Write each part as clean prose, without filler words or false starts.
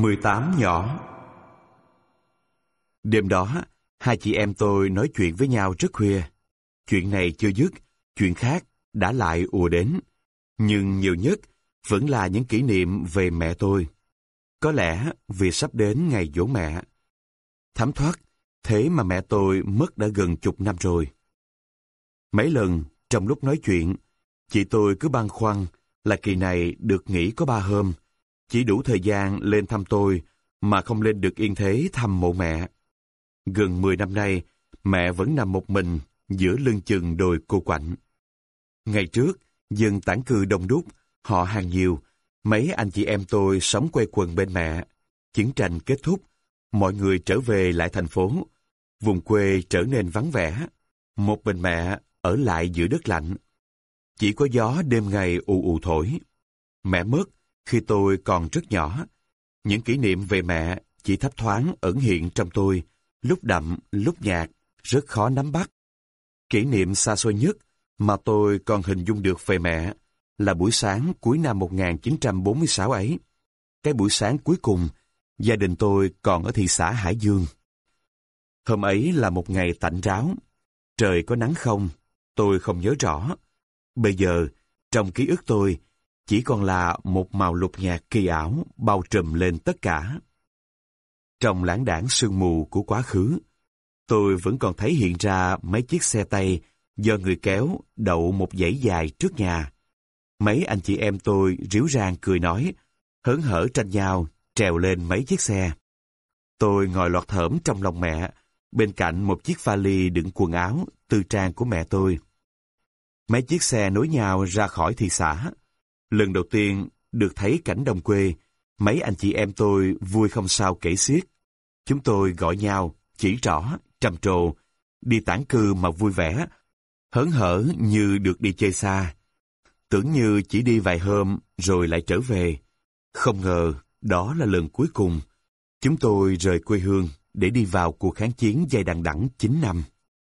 18 nhỏ. Đêm đó, hai chị em tôi nói chuyện với nhau rất khuya. Chuyện này chưa dứt, chuyện khác đã lại ùa đến. Nhưng nhiều nhất vẫn là những kỷ niệm về mẹ tôi. Có lẽ vì sắp đến ngày giỗ mẹ. Thấm thoát, thế mà mẹ tôi mất đã gần chục năm rồi. Mấy lần trong lúc nói chuyện, chị tôi cứ băn khoăn là kỳ này được nghỉ có 3 hôm, chỉ đủ thời gian lên thăm tôi mà không lên được yên thế thăm mộ mẹ. Gần 10 năm nay, mẹ vẫn nằm một mình giữa lưng chừng đồi cô quạnh. Ngày trước, dân tản cư đông đúc, họ hàng nhiều, mấy anh chị em tôi sống quây quần bên mẹ. Chiến tranh kết thúc, mọi người trở về lại thành phố. Vùng quê trở nên vắng vẻ. Một mình mẹ ở lại giữa đất lạnh. Chỉ có gió đêm ngày ù ù thổi. Mẹ mất khi tôi còn rất nhỏ. Những kỷ niệm về mẹ chỉ thấp thoáng ẩn hiện trong tôi, lúc đậm, lúc nhạt, rất khó nắm bắt. Kỷ niệm xa xôi nhất mà tôi còn hình dung được về mẹ là buổi sáng cuối năm 1946 ấy. Cái buổi sáng cuối cùng, gia đình tôi còn ở thị xã Hải Dương. Hôm ấy là một ngày tạnh ráo. Trời có nắng không? Tôi không nhớ rõ. Bây giờ, trong ký ức tôi, chỉ còn là một màu lục nhạt kỳ ảo bao trùm lên tất cả. Trong lãng đãng sương mù của quá khứ, tôi vẫn còn thấy hiện ra mấy chiếc xe tay do người kéo đậu một dãy dài trước nhà. Mấy anh chị em tôi ríu rang cười nói, hớn hở tranh nhau, trèo lên mấy chiếc xe. Tôi ngồi lọt thởm trong lòng mẹ, bên cạnh một chiếc vali đựng quần áo, tư trang của mẹ tôi. Mấy chiếc xe nối nhau ra khỏi thị xã. Lần đầu tiên được thấy cảnh đồng quê, mấy anh chị em tôi vui không sao kể xiết. Chúng tôi gọi nhau, chỉ rõ, trầm trồ, đi tản cư mà vui vẻ, hớn hở như được đi chơi xa. Tưởng như chỉ đi vài hôm rồi lại trở về. Không ngờ đó là lần cuối cùng chúng tôi rời quê hương để đi vào cuộc kháng chiến dài đằng đẵng 9 năm.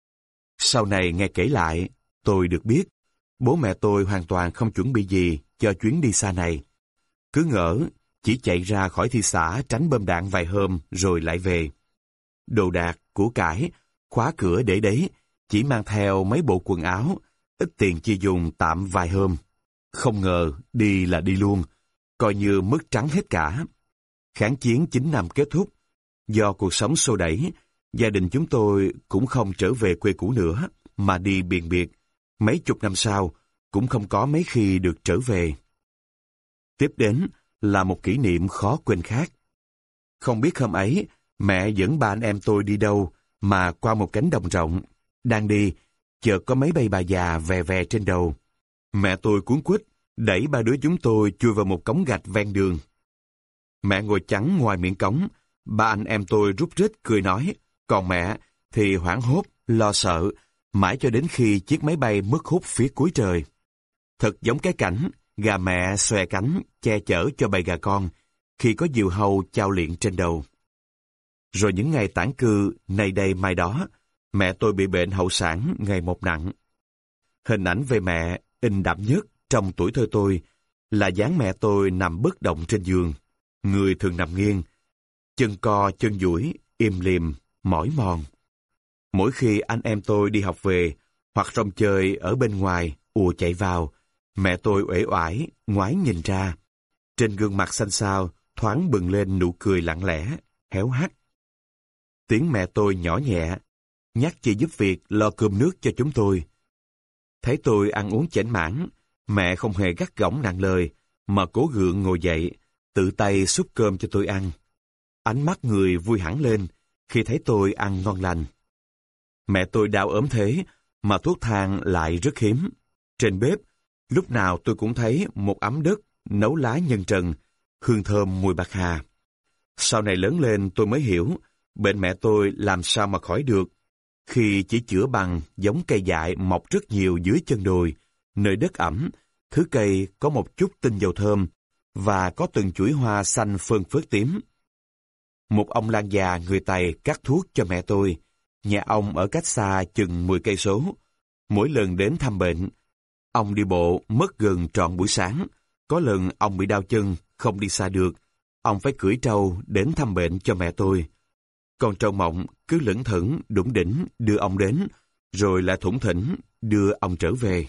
Sau này nghe kể lại, tôi được biết bố mẹ tôi hoàn toàn không chuẩn bị gì cho chuyến đi xa này. Cứ ngỡ chỉ chạy ra khỏi thị xã tránh bom đạn vài hôm rồi lại về. Đồ đạc, của cải, khóa cửa để đấy, chỉ mang theo mấy bộ quần áo, ít tiền chi dùng tạm vài hôm. Không ngờ đi là đi luôn, coi như mất trắng hết cả. Kháng chiến 9 năm kết thúc. Do cuộc sống xô đẩy, gia đình chúng tôi cũng không trở về quê cũ nữa, mà đi biền biệt. Mấy chục năm sau, cũng không có mấy khi được trở về. Tiếp đến là một kỷ niệm khó quên khác. Không biết hôm ấy, mẹ dẫn ba anh em tôi đi đâu mà qua một cánh đồng rộng. Đang đi, chợt có mấy bầy bà già vè vè trên đầu. Mẹ tôi cuống quýt, đẩy ba đứa chúng tôi chui vào một cống gạch ven đường. Mẹ ngồi chắn ngoài miệng cống, ba anh em tôi rúc rít cười nói, còn mẹ thì hoảng hốt, lo sợ, mãi cho đến khi chiếc máy bay mất hút phía cuối trời. Thật giống cái cảnh gà mẹ xòe cánh che chở cho bầy gà con khi có diều hâu chao liệng trên đầu. Rồi những ngày tản cư nay đây mai đó, mẹ tôi bị bệnh hậu sản ngày một nặng. Hình ảnh về mẹ in đậm nhất trong tuổi thơ tôi là dáng mẹ tôi nằm bất động trên giường, người thường nằm nghiêng, chân co chân duỗi, im lìm, mỏi mòn. Mỗi khi anh em tôi đi học về hoặc rong chơi ở bên ngoài ùa chạy vào, mẹ tôi uể oải ngoái nhìn ra. Trên gương mặt xanh xao thoáng bừng lên nụ cười lặng lẽ, héo hắt. Tiếng mẹ tôi nhỏ nhẹ, nhắc chị giúp việc lo cơm nước cho chúng tôi. Thấy tôi ăn uống chểnh mảng, mẹ không hề gắt gỏng nặng lời, mà cố gượng ngồi dậy, tự tay xúc cơm cho tôi ăn. Ánh mắt người vui hẳn lên khi thấy tôi ăn ngon lành. Mẹ tôi đau ốm thế, mà thuốc thang lại rất hiếm. Trên bếp, lúc nào tôi cũng thấy một ấm đất nấu lá nhân trần, hương thơm mùi bạc hà. Sau này lớn lên tôi mới hiểu, bệnh mẹ tôi làm sao mà khỏi được, khi chỉ chữa bằng giống cây dại mọc rất nhiều dưới chân đồi, nơi đất ẩm, thứ cây có một chút tinh dầu thơm, và có từng chuỗi hoa xanh phơn phớt tím. Một ông lang già người Tày cắt thuốc cho mẹ tôi. Nhà ông ở cách xa chừng 10 cây số. Mỗi lần đến thăm bệnh, ông đi bộ mất gần trọn buổi sáng. Có lần ông bị đau chân, không đi xa được. Ông phải cưỡi trâu đến thăm bệnh cho mẹ tôi. Còn trâu mộng cứ lững thững, đủng đỉnh đưa ông đến, rồi lại thủng thỉnh đưa ông trở về.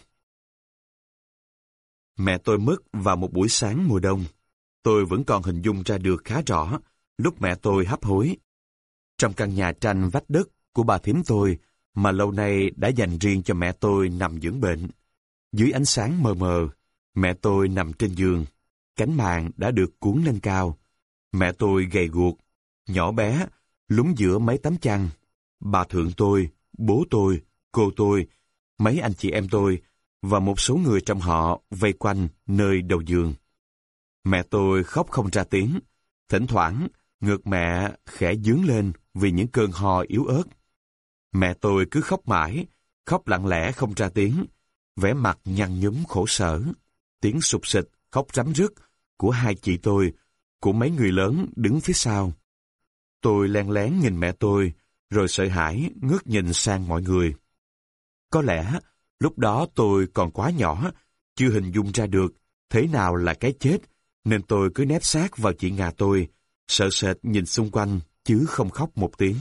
Mẹ tôi mất vào một buổi sáng mùa đông. Tôi vẫn còn hình dung ra được khá rõ lúc mẹ tôi hấp hối. Trong căn nhà tranh vách đất của bà thím tôi mà lâu nay đã dành riêng cho mẹ tôi nằm dưỡng bệnh. Dưới ánh sáng mờ mờ, mẹ tôi nằm trên giường, cánh màn đã được cuốn lên cao. Mẹ tôi gầy guộc, nhỏ bé, lún giữa mấy tấm chăn. Bà thượng tôi, bố tôi, cô tôi, mấy anh chị em tôi và một số người trong họ vây quanh nơi đầu giường. Mẹ tôi khóc không ra tiếng, thỉnh thoảng ngực mẹ khẽ dướng lên vì những cơn ho yếu ớt. Mẹ tôi cứ khóc mãi, khóc lặng lẽ không ra tiếng, vẻ mặt nhăn nhúm khổ sở. Tiếng sụp sịch, khóc rắm rứt của hai chị tôi, của mấy người lớn đứng phía sau. Tôi len lén nhìn mẹ tôi, rồi sợ hãi ngước nhìn sang mọi người. Có lẽ lúc đó tôi còn quá nhỏ, chưa hình dung ra được thế nào là cái chết, nên tôi cứ nép sát vào chị Nga tôi, sợ sệt nhìn xung quanh chứ không khóc một tiếng.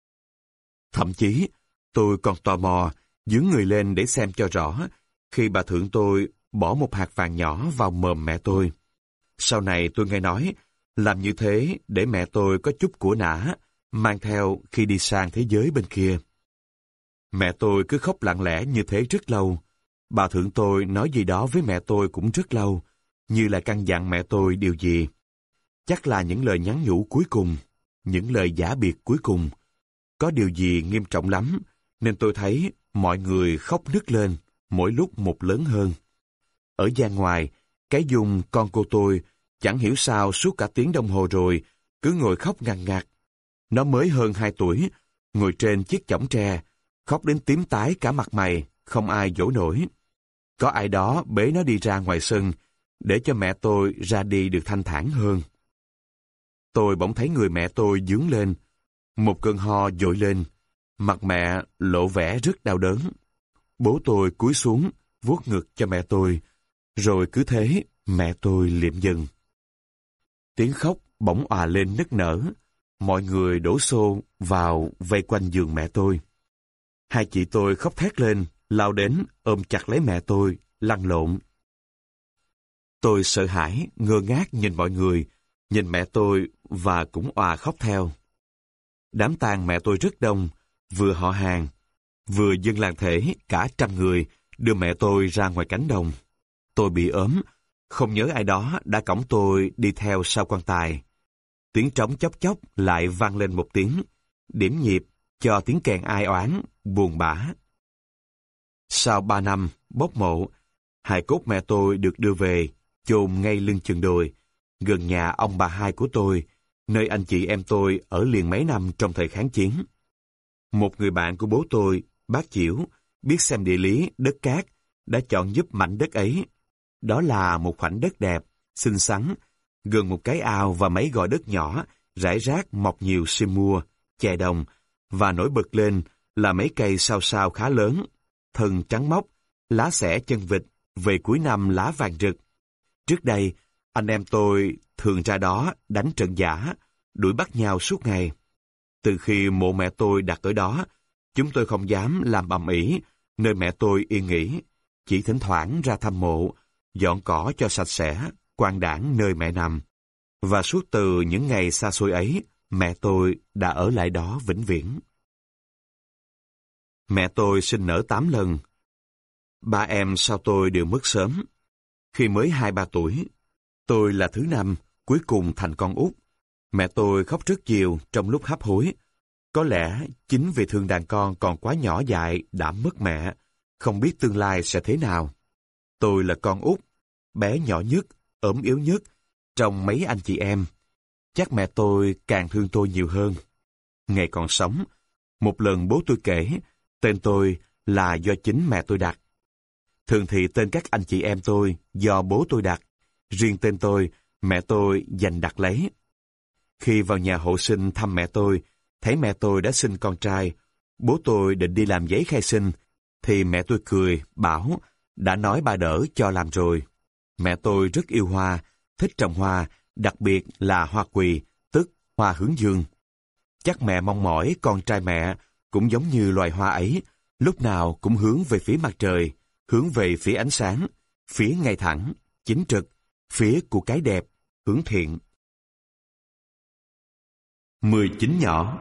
Thậm chí, tôi còn tò mò dướn người lên để xem cho rõ khi bà thượng tôi bỏ một hạt vàng nhỏ vào mồm mẹ tôi. Sau này tôi nghe nói, làm như thế để mẹ tôi có chút của nã, mang theo khi đi sang thế giới bên kia. Mẹ tôi cứ khóc lặng lẽ như thế rất lâu. Bà thượng tôi nói gì đó với mẹ tôi cũng rất lâu, như là căn dặn mẹ tôi điều gì. Chắc là những lời nhắn nhủ cuối cùng, những lời giả biệt cuối cùng. Có điều gì nghiêm trọng lắm, nên tôi thấy mọi người khóc nức lên, mỗi lúc một lớn hơn. Ở gian ngoài, cái Dung con cô tôi chẳng hiểu sao suốt cả tiếng đồng hồ rồi, cứ ngồi khóc ngằn ngặt. Nó mới hơn 2 tuổi, ngồi trên chiếc chõng tre, khóc đến tím tái cả mặt mày, không ai dỗ nổi. Có ai đó bế nó đi ra ngoài sân, để cho mẹ tôi ra đi được thanh thản hơn. Tôi bỗng thấy người mẹ tôi dướng lên, một cơn ho dội lên, mặt mẹ lộ vẻ rất đau đớn. Bố tôi cúi xuống, vuốt ngực cho mẹ tôi, rồi cứ thế mẹ tôi liệm dần. Tiếng khóc bỗng òa lên nức nở, mọi người đổ xô vào vây quanh giường mẹ tôi. Hai chị tôi khóc thét lên, lao đến ôm chặt lấy mẹ tôi, lăn lộn. Tôi sợ hãi, ngơ ngác nhìn mọi người, nhìn mẹ tôi và cũng òa khóc theo. Đám tang mẹ tôi rất đông, vừa họ hàng, vừa dân làng thể cả 100 người đưa mẹ tôi ra ngoài cánh đồng. Tôi bị ốm, không nhớ ai đó đã cõng tôi đi theo sau quan tài. Tiếng trống chốc chốc lại vang lên một tiếng, điểm nhịp cho tiếng kèn ai oán, buồn bã. Sau 3 năm bốc mộ, hài cốt mẹ tôi được đưa về, chôn ngay lưng chừng đồi, gần nhà ông bà hai của tôi, nơi anh chị em tôi ở liền mấy năm trong thời kháng chiến. Một người bạn của bố tôi, bác Chiểu, biết xem địa lý, đất cát, đã chọn giúp mảnh đất ấy. Đó là một khoảnh đất đẹp, xinh xắn, gần một cái ao và mấy gò đất nhỏ, rải rác mọc nhiều sim mua, chè đồng, và nổi bật lên là mấy cây sao sao khá lớn, thân trắng mốc, lá xẻ chân vịt, về cuối năm lá vàng rực. Trước đây, anh em tôi thường ra đó đánh trận giả, đuổi bắt nhau suốt ngày. Từ khi mộ mẹ tôi đặt ở đó, chúng tôi không dám làm ầm ĩ nơi mẹ tôi yên nghỉ, chỉ thỉnh thoảng ra thăm mộ, dọn cỏ cho sạch sẽ, quang đãng nơi mẹ nằm. Và suốt từ những ngày xa xôi ấy, mẹ tôi đã ở lại đó vĩnh viễn. Mẹ tôi sinh nở 8 lần. 3 em sau tôi đều mất sớm. Khi mới 2-3 tuổi, tôi là thứ năm, cuối cùng thành con út. Mẹ tôi khóc rất nhiều trong lúc hấp hối. Có lẽ chính vì thương đàn con còn quá nhỏ dại đã mất mẹ, không biết tương lai sẽ thế nào. Tôi là con út, bé nhỏ nhất, ốm yếu nhất trong mấy anh chị em. Chắc mẹ tôi càng thương tôi nhiều hơn. Ngày còn sống, một lần bố tôi kể, tên tôi là do chính mẹ tôi đặt. Thường thì tên các anh chị em tôi do bố tôi đặt, riêng tên tôi, mẹ tôi dành đặt lấy. Khi vào nhà hộ sinh thăm mẹ tôi, thấy mẹ tôi đã sinh con trai, bố tôi định đi làm giấy khai sinh, thì mẹ tôi cười, bảo, đã nói bà đỡ cho làm rồi. Mẹ tôi rất yêu hoa, thích trồng hoa, đặc biệt là hoa quỳ, tức hoa hướng dương. Chắc mẹ mong mỏi con trai mẹ cũng giống như loài hoa ấy, lúc nào cũng hướng về phía mặt trời, hướng về phía ánh sáng, phía ngay thẳng, chính trực, phía của cái đẹp, hướng thiện. 19 nhỏ.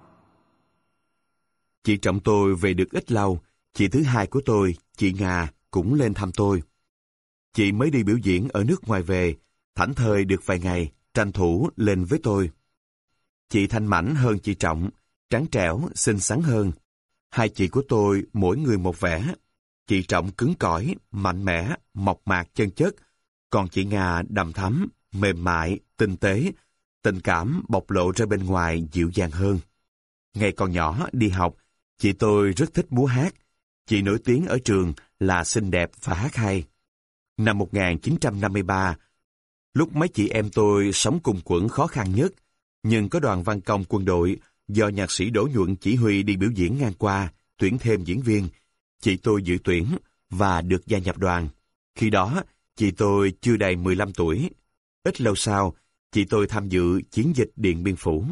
Chị Trọng tôi về được ít lâu, chị thứ hai của tôi, chị Nga, cũng lên thăm tôi. Chị mới đi biểu diễn ở nước ngoài về, thảnh thơi được vài ngày, tranh thủ lên với tôi. Chị thanh mảnh hơn chị Trọng, trắng trẻo, xinh xắn hơn. Hai chị của tôi mỗi người một vẻ. Chị Trọng cứng cỏi, mạnh mẽ, mộc mạc chân chất, còn chị Nga đằm thắm, mềm mại, tinh tế, tình cảm bộc lộ ra bên ngoài dịu dàng hơn. Ngày còn nhỏ đi học, chị tôi rất thích múa hát. Chị nổi tiếng ở trường là xinh đẹp và hát hay. Năm 1953, lúc mấy chị em tôi sống cùng quẫn khó khăn nhất, nhưng có đoàn văn công quân đội do nhạc sĩ Đỗ Nhuận chỉ huy đi biểu diễn ngang qua, tuyển thêm diễn viên. Chị tôi dự tuyển và được gia nhập đoàn. Khi đó, chị tôi chưa đầy 15 tuổi. Ít lâu sau, chị tôi tham dự chiến dịch Điện Biên Phủ.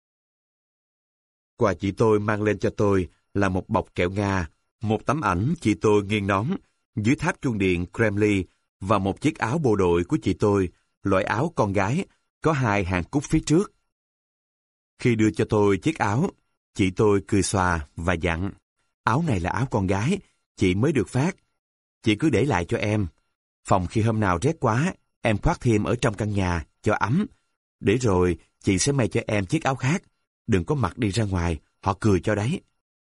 Quà chị tôi mang lên cho tôi là một bọc kẹo Nga, một tấm ảnh chị tôi nghiêng nón dưới tháp chuông điện Kremlin và một chiếc áo bộ đội của chị tôi, loại áo con gái, có 2 hàng cúc phía trước. Khi đưa cho tôi chiếc áo, chị tôi cười xòa và dặn, áo này là áo con gái, chị mới được phát. Chị cứ để lại cho em. Phòng khi hôm nào rét quá, em khoác thêm ở trong căn nhà, cho ấm. Để rồi, chị sẽ may cho em chiếc áo khác. Đừng có mặc đi ra ngoài, họ cười cho đấy.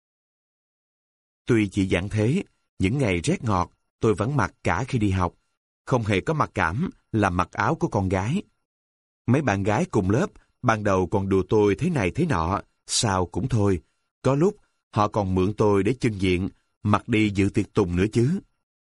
Tuy chị dặn thế, những ngày rét ngọt, tôi vẫn mặc cả khi đi học. Không hề có mặc cảm là mặc áo của con gái. Mấy bạn gái cùng lớp, ban đầu còn đùa tôi thế này thế nọ, sao cũng thôi. Có lúc, họ còn mượn tôi để chưng diện, mặc đi dự tiệc tùng nữa chứ.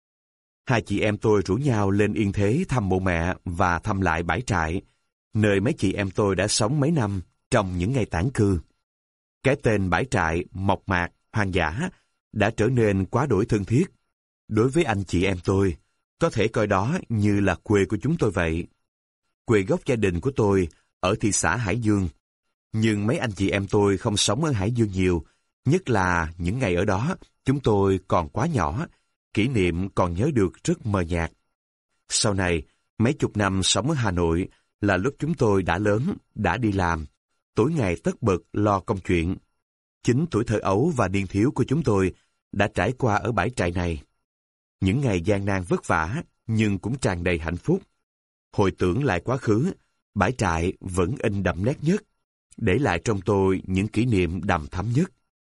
Hai chị em tôi rủ nhau lên Yên Thế thăm mộ mẹ và thăm lại bãi trại, nơi mấy chị em tôi đã sống mấy năm trong những ngày tản cư. Cái tên bãi trại mộc mạc, hoang dã đã trở nên quá đổi thân thiết. Đối với anh chị em tôi, có thể coi đó như là quê của chúng tôi vậy. Quê gốc gia đình của tôi ở thị xã Hải Dương. Nhưng mấy anh chị em tôi không sống ở Hải Dương nhiều, nhất là những ngày ở đó chúng tôi còn quá nhỏ, kỷ niệm còn nhớ được rất mờ nhạt. Sau này, mấy chục năm sống ở Hà Nội là lúc chúng tôi đã lớn, đã đi làm, tối ngày tất bật lo công chuyện. Chính tuổi thơ ấu và niên thiếu của chúng tôi đã trải qua ở bãi trại này. Những ngày gian nan vất vả nhưng cũng tràn đầy hạnh phúc. Hồi tưởng lại quá khứ, bãi trại vẫn in đậm nét nhất, để lại trong tôi những kỷ niệm đằm thắm nhất.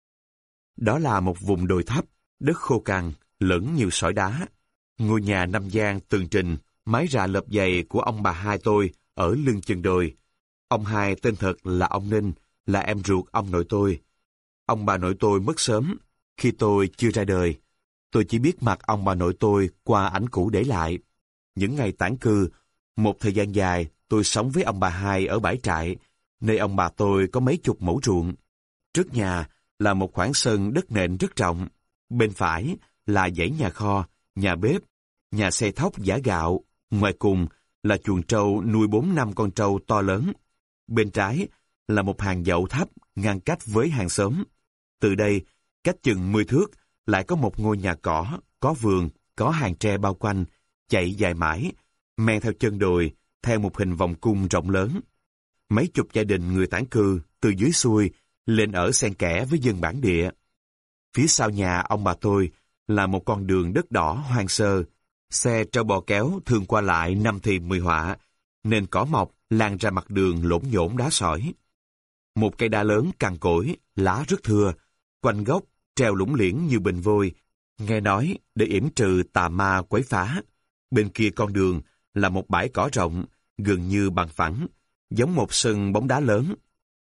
Đó là một vùng đồi thấp, đất khô cằn, lẫn nhiều sỏi đá. Ngôi nhà 5 gian tường trình, mái rà lợp dày của ông bà hai tôi ở lưng chừng đồi. Ông hai tên thật là ông Ninh, là em ruột ông nội tôi. Ông bà nội tôi mất sớm, khi tôi chưa ra đời. Tôi chỉ biết mặt ông bà nội tôi qua ảnh cũ để lại. Những ngày tản cư, một thời gian dài tôi sống với ông bà hai ở bãi trại, nơi ông bà tôi có mấy chục mẫu ruộng. Trước nhà là một khoảng sân đất nền rất rộng. Bên phải là dãy nhà kho, nhà bếp, nhà xay thóc giã gạo. Ngoài cùng là chuồng trâu nuôi 4-5 con trâu to lớn. Bên trái là một hàng dậu thấp ngăn cách với hàng xóm. Từ đây, cách chừng 10 thước, lại có một ngôi nhà cỏ, có vườn, có hàng tre bao quanh, chạy dài mãi, men theo chân đồi, theo một hình vòng cung rộng lớn. Mấy chục gia đình người tản cư từ dưới xuôi lên ở xen kẽ với dân bản địa. Phía sau nhà ông bà tôi là một con đường đất đỏ hoang sơ. Xe trâu bò kéo thường qua lại năm thì 10 họa, nên cỏ mọc lan ra mặt đường lổn nhổn đá sỏi. Một cây đa lớn cằn cỗi, lá rất thưa, quanh gốc treo lủng liễn như bình vôi, nghe nói để yểm trừ tà ma quấy phá. Bên kia con đường là một bãi cỏ rộng, gần như bằng phẳng, giống một sân bóng đá lớn.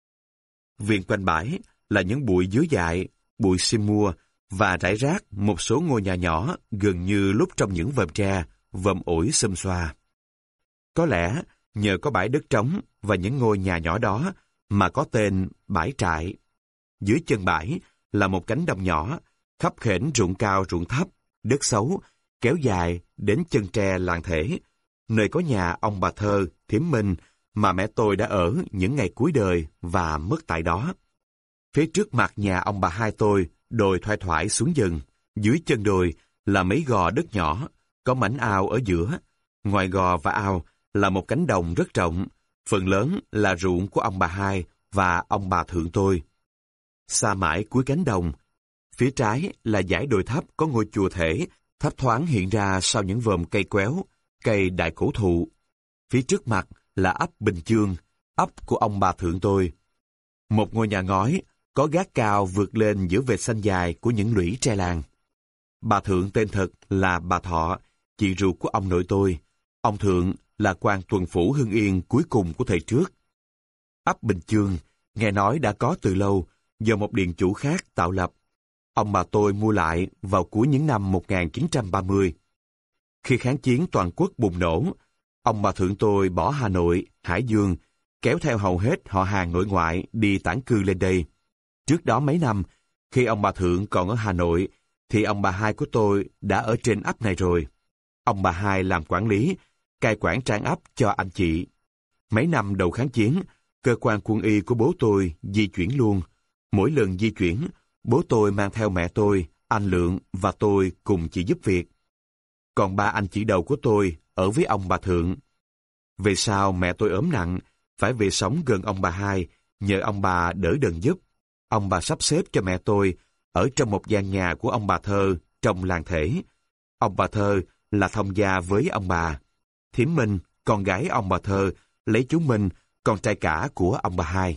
Viền quanh bãi là những bụi dứa dại, bụi sim mua và rải rác một số ngôi nhà nhỏ gần như lúc trong những vòm tre, vòm ổi xum xoa. Có lẽ nhờ có bãi đất trống và những ngôi nhà nhỏ đó mà có tên bãi trại. Dưới chân bãi là một cánh đồng nhỏ, khắp khểnh ruộng cao ruộng thấp, đất xấu, kéo dài đến chân tre làng thể, nơi có nhà ông bà Thơ, Thiểm Minh mà mẹ tôi đã ở những ngày cuối đời và mất tại đó. Phía trước mặt nhà ông bà hai tôi, đồi thoai thoải xuống dần. Dưới chân đồi là mấy gò đất nhỏ, có mảnh ao ở giữa. Ngoài gò và ao là một cánh đồng rất rộng, phần lớn là ruộng của ông bà hai và ông bà thượng tôi. Xa mãi cuối cánh đồng, phía trái là dãy đồi thấp có ngôi chùa thể, thấp thoáng hiện ra sau những vòm cây quéo, cây đại cổ thụ. Phía trước mặt là ấp Bình Chương, ấp của ông bà thượng tôi. Một ngôi nhà ngói, có gác cao vượt lên giữa vệt xanh dài của những lũy tre làng. Bà thượng tên thật là bà Thọ, chị ruột của ông nội tôi. Ông thượng là quan tuần phủ Hưng Yên cuối cùng của thời trước. Ấp Bình Chương, nghe nói đã có từ lâu, do một điền chủ khác tạo lập. Ông bà tôi mua lại vào cuối những năm 1930. Khi kháng chiến toàn quốc bùng nổ, ông bà thượng tôi bỏ Hà Nội, Hải Dương, kéo theo hầu hết họ hàng nội ngoại đi tản cư lên đây. Trước đó mấy năm, khi ông bà thượng còn ở Hà Nội, thì ông bà hai của tôi đã ở trên ấp này rồi. Ông bà hai làm quản lý, cai quản trang ấp cho anh chị. Mấy năm đầu kháng chiến, cơ quan quân y của bố tôi di chuyển luôn. Mỗi lần di chuyển, bố tôi mang theo mẹ tôi, anh Lượng và tôi cùng chị giúp việc. Còn ba anh chị đầu của tôi ở với ông bà thượng. Về sau mẹ tôi ốm nặng, phải về sống gần ông bà hai, nhờ ông bà đỡ đần giúp. Ông bà sắp xếp cho mẹ tôi ở trong một gian nhà của ông bà Thơ trong làng thể. Ông bà Thơ là thông gia với ông bà. Thím Minh, con gái ông bà Thơ, lấy chú Minh, con trai cả của ông bà hai.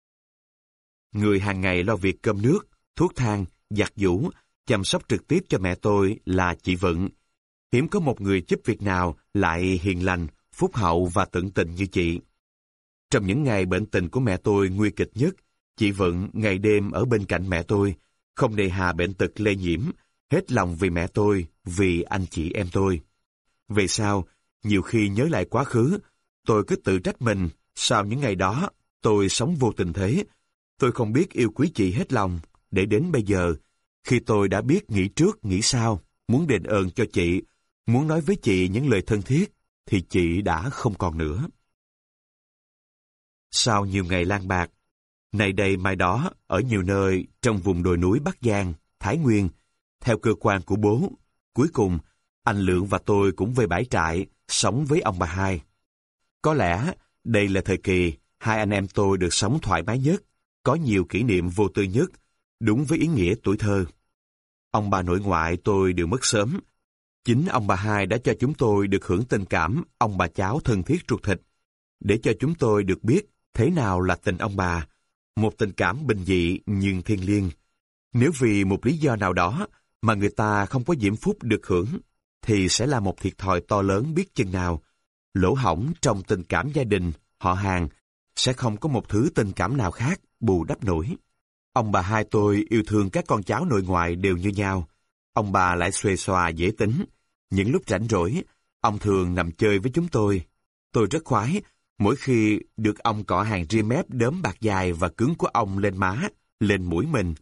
Người hàng ngày lo việc cơm nước, thuốc thang, giặt giũ, chăm sóc trực tiếp cho mẹ tôi là chị Vận. Hiếm có một người giúp việc nào lại hiền lành, phúc hậu và tận tình như chị. Trong những ngày bệnh tình của mẹ tôi nguy kịch nhất, chị Vận ngày đêm ở bên cạnh mẹ tôi, không nề hà bệnh tật lây nhiễm, hết lòng vì mẹ tôi, vì anh chị em tôi. Về sau, nhiều khi nhớ lại quá khứ, tôi cứ tự trách mình, sau những ngày đó, tôi sống vô tình thế. Tôi không biết yêu quý chị hết lòng, để đến bây giờ, khi tôi đã biết nghĩ trước nghĩ sau, muốn đền ơn cho chị, muốn nói với chị những lời thân thiết, thì chị đã không còn nữa. Sau nhiều ngày lang bạc, nay đây mai đó, ở nhiều nơi trong vùng đồi núi Bắc Giang, Thái Nguyên, theo cơ quan của bố, cuối cùng, anh Lượng và tôi cũng về bãi trại, sống với ông bà hai. Có lẽ, đây là thời kỳ hai anh em tôi được sống thoải mái nhất, có nhiều kỷ niệm vô tư nhất, đúng với ý nghĩa tuổi thơ. Ông bà nội ngoại tôi đều mất sớm. Chính ông bà hai đã cho chúng tôi được hưởng tình cảm ông bà cháu thân thiết ruột thịt, để cho chúng tôi được biết thế nào là tình ông bà, một tình cảm bình dị nhưng thiêng liêng. Nếu vì một lý do nào đó mà người ta không có diễm phúc được hưởng, thì sẽ là một thiệt thòi to lớn biết chừng nào. Lỗ hổng trong tình cảm gia đình, họ hàng, sẽ không có một thứ tình cảm nào khác bù đắp nổi. Ông bà hai tôi yêu thương các con cháu nội ngoại đều như nhau. Ông bà lại xuề xòa dễ tính. Những lúc rảnh rỗi, ông thường nằm chơi với chúng tôi. Tôi rất khoái mỗi khi được ông cọ hàng ria mép đốm bạc dài và cứng của ông lên má, lên mũi mình.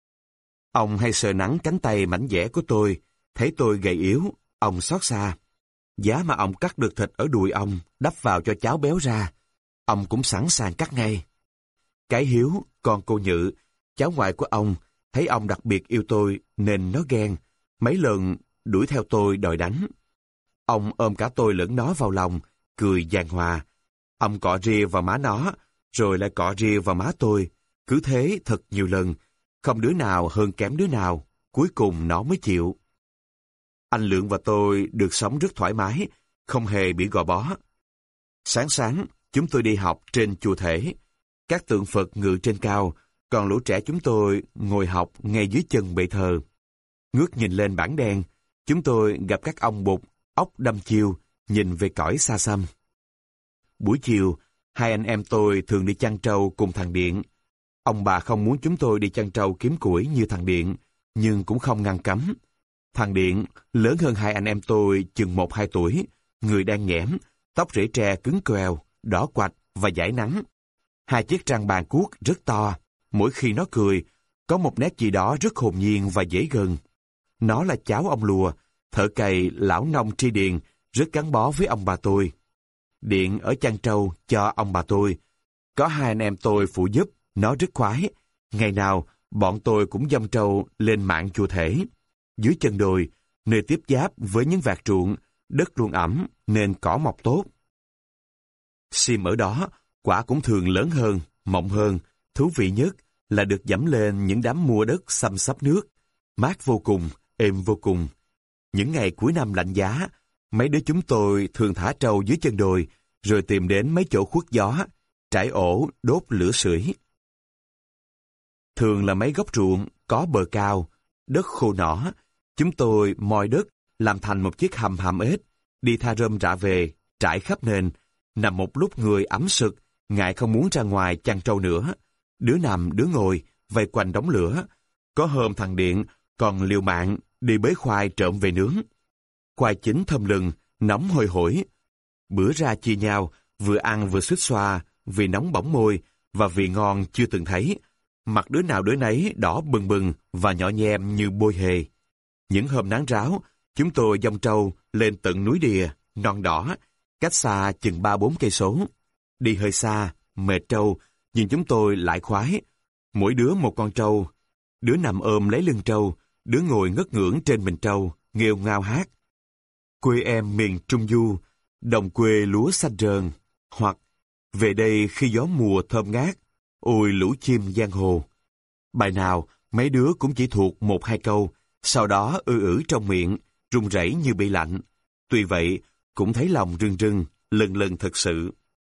Ông hay sờ nắng cánh tay mảnh dẻ của tôi, thấy tôi gầy yếu, ông xót xa. Giá mà ông cắt được thịt ở đùi ông, đắp vào cho cháu béo ra, ông cũng sẵn sàng cắt ngay. Cái Hiếu, con cô Nhự, cháu ngoại của ông, thấy ông đặc biệt yêu tôi nên nó ghen, mấy lần đuổi theo tôi đòi đánh. Ông ôm cả tôi lẫn nó vào lòng, cười giàn hòa. Ông cọ ria vào má nó, rồi lại cọ ria vào má tôi. Cứ thế thật nhiều lần, không đứa nào hơn kém đứa nào, cuối cùng nó mới chịu. Anh Lượng và tôi được sống rất thoải mái, không hề bị gò bó. Sáng sáng, chúng tôi đi học trên chùa Thể. Các tượng Phật ngự trên cao, còn lũ trẻ chúng tôi ngồi học ngay dưới chân bệ thờ. Ngước nhìn lên bảng đen, chúng tôi gặp các ông Bụt, ốc đâm chiêu, nhìn về cõi xa xăm. Buổi chiều, hai anh em tôi thường đi chăn trâu cùng thằng Điện. Ông bà không muốn chúng tôi đi chăn trâu kiếm củi như thằng Điện, nhưng cũng không ngăn cấm. Thằng Điện lớn hơn hai anh em tôi chừng 1-2 tuổi, người đang nhẽm, tóc rễ tre cứng queo, đỏ quạch và dãi nắng. Hai chiếc răng bàn cuốc rất to, mỗi khi nó cười, có một nét gì đó rất hồn nhiên và dễ gần. Nó là cháu ông Lùa, thợ cày lão nông Tri Điền, rất gắn bó với ông bà tôi. điện ở chăn trâu cho ông bà tôi. Có hai anh em tôi phụ giúp, nó rất khoái. Ngày nào, bọn tôi cũng dâng trâu lên mạn chùa thể. Dưới chân đồi, nơi tiếp giáp với những vạt ruộng, đất luôn ẩm nên cỏ mọc tốt. Sim ở đó, quả cũng thường lớn hơn, mọng hơn, thú vị nhất là được dẫm lên những đám mua đất xăm xắp nước, mát vô cùng, êm vô cùng. Những ngày cuối năm lạnh giá, mấy đứa chúng tôi thường thả trâu dưới chân đồi, rồi tìm đến mấy chỗ khuất gió, trải ổ đốt lửa sưởi. Thường là mấy góc ruộng có bờ cao, đất khô nỏ, chúng tôi moi đất làm thành một chiếc hầm hàm ếch, đi tha rơm rạ về, trải khắp nền, nằm một lúc người ấm sực, ngại không muốn ra ngoài chăn trâu nữa. Đứa nằm đứa ngồi, vây quanh đống lửa. Có hôm thằng Điện còn liều mạng đi bới khoai trộm về nướng. Khoai chín thơm lừng, nóng hôi hổi. Bữa ra chia nhau, vừa ăn vừa xuýt xoa, vì nóng bỏng môi và vì ngon chưa từng thấy. Mặt đứa nào đứa nấy đỏ bừng bừng và nhỏ nhem như bôi hề. Những hôm nắng ráo, chúng tôi dông trâu lên tận núi Đìa, non đỏ, cách xa chừng 3-4 cây số. Đi hơi xa, mệt trâu, nhưng chúng tôi lại khoái. Mỗi đứa một con trâu, đứa nằm ôm lấy lưng trâu, đứa ngồi ngất ngưỡng trên mình trâu, nghêu ngao hát. Quê em miền Trung Du, đồng quê lúa xanh rờn, hoặc về đây khi gió mùa thơm ngát, ôi lũ chim giang hồ. Bài nào, mấy đứa cũng chỉ thuộc 1-2 câu, sau đó trong miệng, run rẩy như bị lạnh. Tuy vậy, cũng thấy lòng rưng rưng, lần lần thật sự.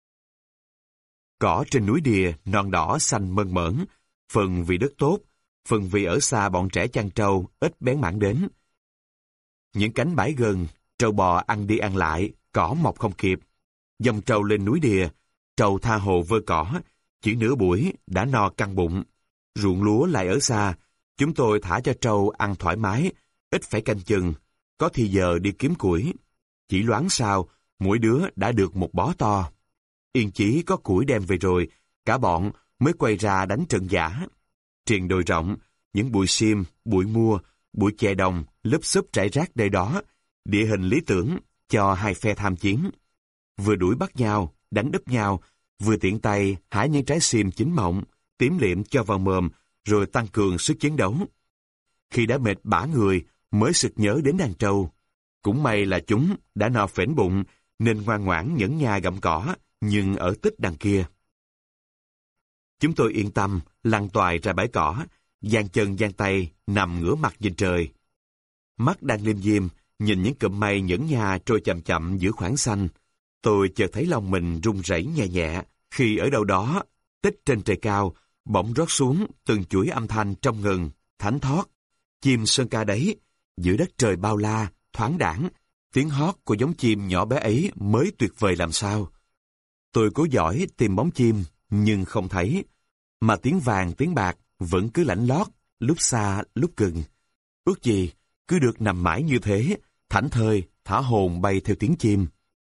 Cỏ trên núi Đìa non đỏ xanh mơn mởn, phần vì đất tốt, phần vì ở xa bọn trẻ chăn trâu ít bén mảng đến. Những cánh bãi gần, trâu bò ăn đi ăn lại, cỏ mọc không kịp. Dòng trâu lên núi Đìa, trâu tha hồ vơ cỏ, chỉ nửa buổi đã no căng bụng. Ruộng lúa lại ở xa, chúng tôi thả cho trâu ăn thoải mái, ít phải canh chừng, có thì giờ đi kiếm củi. Chỉ loáng sau, mỗi đứa đã được một bó to. Yên chỉ có củi đem về rồi, cả bọn mới quay ra đánh trận giả. Triền đồi rộng, những bụi sim, bụi mua, bụi chè đồng, lúp xúp rải rác nơi đó, địa hình lý tưởng cho hai phe tham chiến. Vừa đuổi bắt nhau, đánh đúp nhau, vừa tiện tay hái những trái sim chín mọng, tím liệm cho vào mồm, rồi tăng cường sức chiến đấu. Khi đã mệt bã người, mới sực nhớ đến đàn trâu. Cũng may là chúng đã no phễnh bụng, nên ngoan ngoãn nhẫn nha gặm cỏ, nhưng ở tích đằng kia. Chúng tôi yên tâm, lăn toài ra bãi cỏ, giang chân giang tay, nằm ngửa mặt nhìn trời. Mắt đang lim dim, nhìn những cụm mây nhẫn nha trôi chậm chậm giữa khoảng xanh. Tôi chợt thấy lòng mình run rẩy nhẹ nhẹ, khi ở đâu đó, tích trên trời cao, bỗng rót xuống từng chuỗi âm thanh trong ngần, thánh thót. Chim sơn ca đấy, giữa đất trời bao la, thoáng đãng, tiếng hót của giống chim nhỏ bé ấy mới tuyệt vời làm sao. Tôi cố giỏi tìm bóng chim, nhưng không thấy, mà tiếng vàng tiếng bạc vẫn cứ lảnh lót, lúc xa lúc gần. Ước gì cứ được nằm mãi như thế, thảnh thơi, thả hồn bay theo tiếng chim.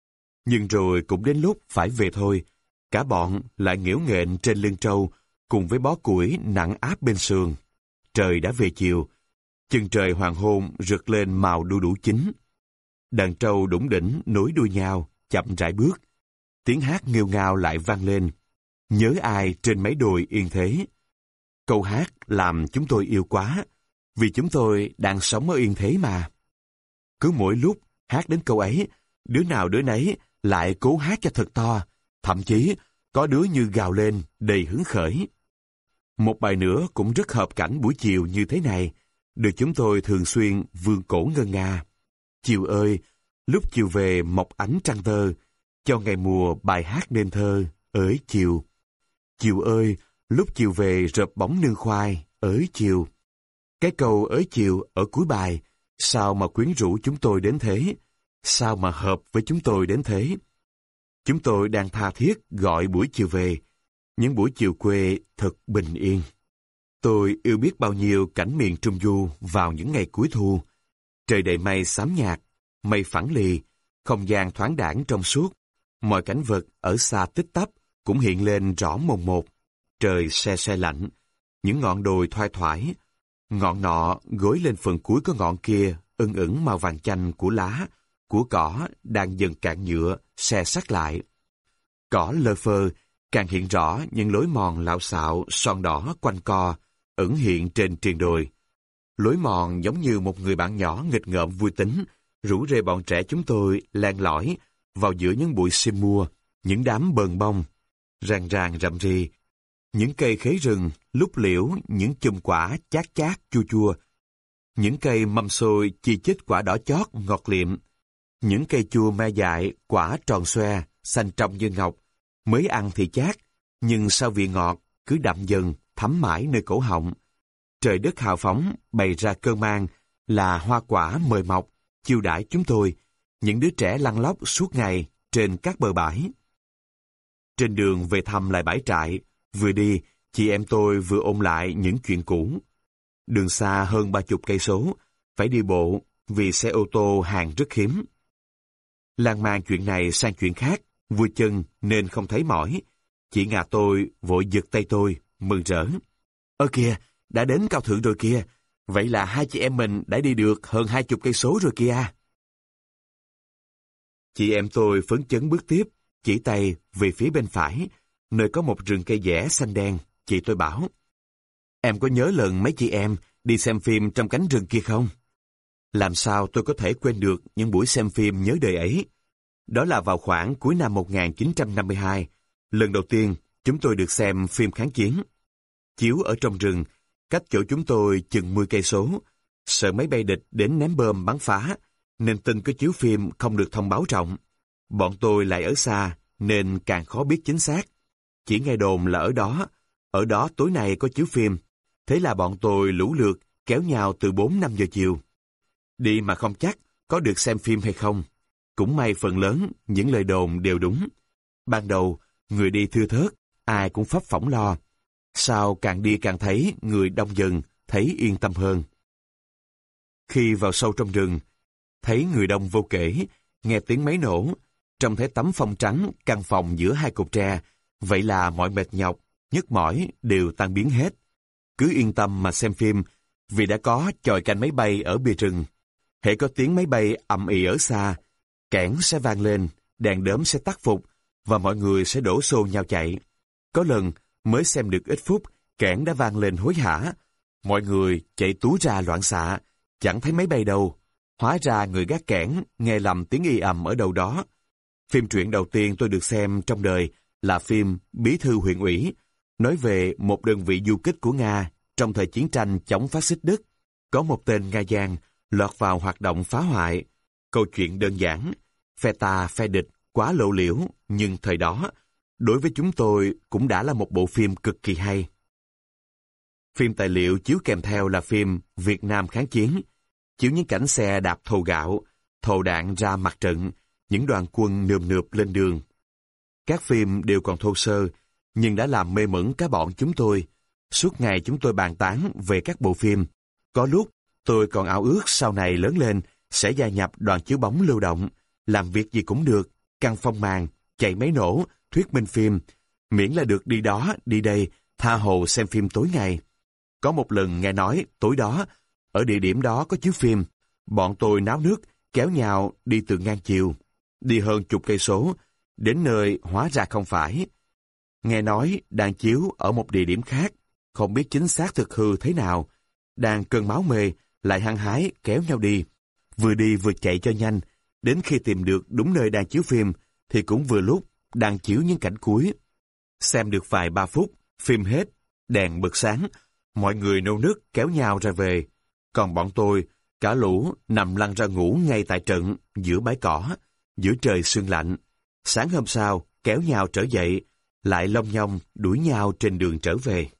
Nhưng rồi cũng đến lúc phải về thôi. Cả bọn lại nghễu nghện trên lưng trâu, cùng với bó củi nặng áp bên sườn. Trời đã về chiều, chân trời hoàng hôn rực lên màu đu đủ chín. Đàn trâu đủng đỉnh nối đuôi nhau, chậm rãi bước. Tiếng hát nghêu ngao lại vang lên. Nhớ ai trên mấy đồi yên thế. Câu hát làm chúng tôi yêu quá, vì chúng tôi đang sống ở yên thế mà. Cứ mỗi lúc hát đến câu ấy, đứa nào đứa nấy lại cố hát cho thật to, thậm chí có đứa như gào lên đầy hứng khởi. Một bài nữa cũng rất hợp cảnh buổi chiều như thế này, được chúng tôi thường xuyên vươn cổ ngân nga. Chiều ơi, lúc chiều về mọc ánh trăng tơ, cho ngày mùa bài hát nên thơ, ới chiều. Chiều ơi, lúc chiều về rợp bóng nương khoai, ới chiều. Cái câu ới chiều ở cuối bài, sao mà quyến rũ chúng tôi đến thế? Sao mà hợp với chúng tôi đến thế? Chúng tôi đang tha thiết gọi buổi chiều về, những buổi chiều quê thật bình yên. Tôi yêu biết bao nhiêu cảnh miền Trung Du vào những ngày cuối thu. Trời đầy mây xám nhạt, mây phẳng lì, không gian thoáng đãng trong suốt. Mọi cảnh vật ở xa tích tắp cũng hiện lên rõ mồn một. Trời se se lạnh, những ngọn đồi thoai thoải. Ngọn nọ gối lên phần cuối có ngọn kia, ưng ửng màu vàng chanh của lá, của cỏ đang dần cạn nhựa, se sắt lại. Cỏ lơ phơ, càng hiện rõ những lối mòn lạo xạo, son đỏ quanh co, ẩn hiện trên triền đồi. Lối mòn giống như một người bạn nhỏ nghịch ngợm vui tính, rủ rê bọn trẻ chúng tôi len lỏi vào giữa những bụi sim mua, những đám bờn bông, ràng ràng rậm rì, những cây khế rừng, lúc liễu, những chùm quả chát chát chua chua, những cây mâm xôi chi chít quả đỏ chót ngọt liệm, những cây chua me dại, quả tròn xoe, xanh trong như ngọc, mới ăn thì chát, nhưng sau vị ngọt cứ đậm dần, thấm mãi nơi cổ họng. Trời đất hào phóng bày ra cơn mang là hoa quả mời mọc, chiêu đãi chúng tôi, những đứa trẻ lăn lóc suốt ngày trên các bờ bãi. Trên đường về thăm lại bãi trại, vừa đi, chị em tôi vừa ôn lại những chuyện cũ. Đường xa hơn 30 cây số, phải đi bộ vì xe ô tô hàng rất hiếm. Lan man chuyện này sang chuyện khác, vui chân nên không thấy mỏi. Chị Ngà tôi vội giật tay tôi, mừng rỡ. Ơ kìa, đã đến Cao Thượng rồi kìa. Vậy là hai chị em mình đã đi được hơn 20 cây số rồi kìa. Chị em tôi phấn chấn bước tiếp, chỉ tay về phía bên phải, nơi có một rừng cây dẻ xanh đen. Chị tôi bảo, em có nhớ lần mấy chị em đi xem phim trong cánh rừng kia không? Làm sao tôi có thể quên được những buổi xem phim nhớ đời ấy? Đó là vào khoảng cuối năm 1952, lần đầu tiên chúng tôi được xem phim kháng chiến. Chiếu ở trong rừng, cách chỗ chúng tôi chừng 10 cây số. Sợ máy bay địch đến ném bom bắn phá, nên tin có chiếu phim không được thông báo rộng. Bọn tôi lại ở xa, nên càng khó biết chính xác. Chỉ nghe đồn là ở đó tối nay có chiếu phim. Thế là bọn tôi lũ lượt kéo nhau từ 4-5 giờ chiều. Đi mà không chắc có được xem phim hay không. Cũng may phần lớn những lời đồn đều đúng. Ban đầu, người đi thưa thớt, ai cũng phấp phỏng lo. Sau càng đi càng thấy người đông dần, thấy yên tâm hơn. Khi vào sâu trong rừng, thấy người đông vô kể, nghe tiếng máy nổ, trông thấy tấm phông trắng căn phòng giữa hai cột tre, vậy là mọi mệt nhọc, nhức mỏi đều tan biến hết. Cứ yên tâm mà xem phim, vì đã có chòi canh máy bay ở bìa rừng. Hễ có tiếng máy bay ầm ĩ ở xa, kẽn sẽ vang lên, đèn đóm sẽ tắt phục, và mọi người sẽ đổ xô nhau chạy. Có lần, mới xem được ít phút, kẽn đã vang lên hối hả. Mọi người chạy túa ra loạn xạ, chẳng thấy máy bay đâu. Hóa ra người gác kẽn nghe lầm tiếng y ầm ở đâu đó. Phim truyện đầu tiên tôi được xem trong đời là phim Bí thư huyện ủy, nói về một đơn vị du kích của Nga trong thời chiến tranh chống phát xít Đức. Có một tên Nga giang lọt vào hoạt động phá hoại. Câu chuyện đơn giản, phe ta phe địch quá lộ liễu, nhưng thời đó, đối với chúng tôi cũng đã là một bộ phim cực kỳ hay. Phim tài liệu chiếu kèm theo là phim Việt Nam kháng chiến, chiếu những cảnh xe đạp thồ gạo, thồ đạn ra mặt trận, những đoàn quân nườm nượp lên đường. Các phim đều còn thô sơ, nhưng đã làm mê mẩn cả bọn chúng tôi. Suốt ngày chúng tôi bàn tán về các bộ phim. Có lúc, tôi còn ao ước sau này lớn lên sẽ gia nhập đoàn chiếu bóng lưu động, làm việc gì cũng được, căng phong màn, chạy máy nổ, thuyết minh phim, miễn là được đi đó, đi đây, tha hồ xem phim tối ngày. Có một lần nghe nói tối đó, ở địa điểm đó có chiếu phim, bọn tôi náo nước, kéo nhau đi từ ngang chiều, đi hơn chục cây số, đến nơi hóa ra không phải. Nghe nói đang chiếu ở một địa điểm khác, không biết chính xác thực hư thế nào, đang cơn máu mê, lại hăng hái kéo nhau đi vừa chạy cho nhanh, đến khi tìm được đúng nơi đang chiếu phim, thì cũng vừa lúc đang chiếu những cảnh cuối. Xem được vài 3 phút, phim hết, đèn bật sáng, mọi người nô nức kéo nhau ra về. Còn bọn tôi, cả lũ nằm lăn ra ngủ ngay tại trận, giữa bãi cỏ, giữa trời sương lạnh. Sáng hôm sau, kéo nhau trở dậy, lại lông nhông đuổi nhau trên đường trở về.